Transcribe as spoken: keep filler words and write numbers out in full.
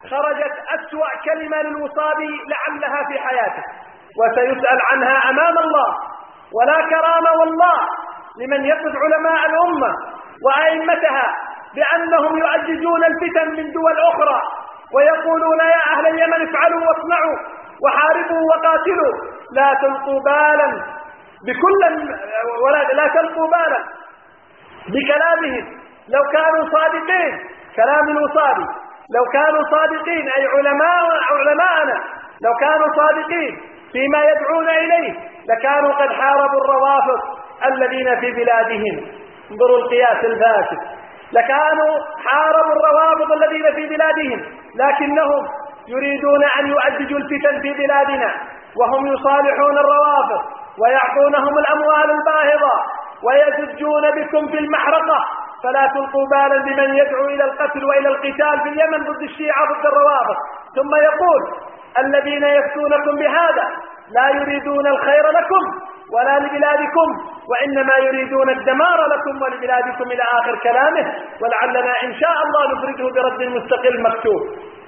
خرجت أسوأ كلمة للوصابي لعلها في حياته، وسيسأل عنها أمام الله. ولا كرامة والله لمن يصف علماء الأمة وأئمتها بأنهم يؤججون الفتن من دول أخرى ويقولون يا أهل اليمن افعلوا واصنعوا وحاربوا وقاتلوا. لا تلقوا بالا بكل ولا لا تلقوا بالا بكلامهم لو كانوا صادقين. كلام الوصابي لو كانوا صادقين، أي علماء علماءنا لو كانوا صادقين فيما يدعون إليه لكانوا قد حاربوا الروافض الذين في بلادهم. انظروا القياس الفاسد. لكانوا حاربوا الروافض الذين في بلادهم، لكنهم يريدون أن يؤججوا الفتن في بلادنا، وهم يصالحون الروافض ويعطونهم الأموال الباهظة ويزجون بكم في المحرقة. فلا تلقوا بالا بمن يدعو إلى القتل وإلى القتال في اليمن ضد الشيعة ضد الروافض. ثم يقول الذين يفتونكم بهذا لا يريدون الخير لكم ولا لبلادكم، وإنما يريدون الدمار لكم ولبلادكم إلى آخر كلامه. ولعلنا إن شاء الله نفرده برد مستقل مكتوب.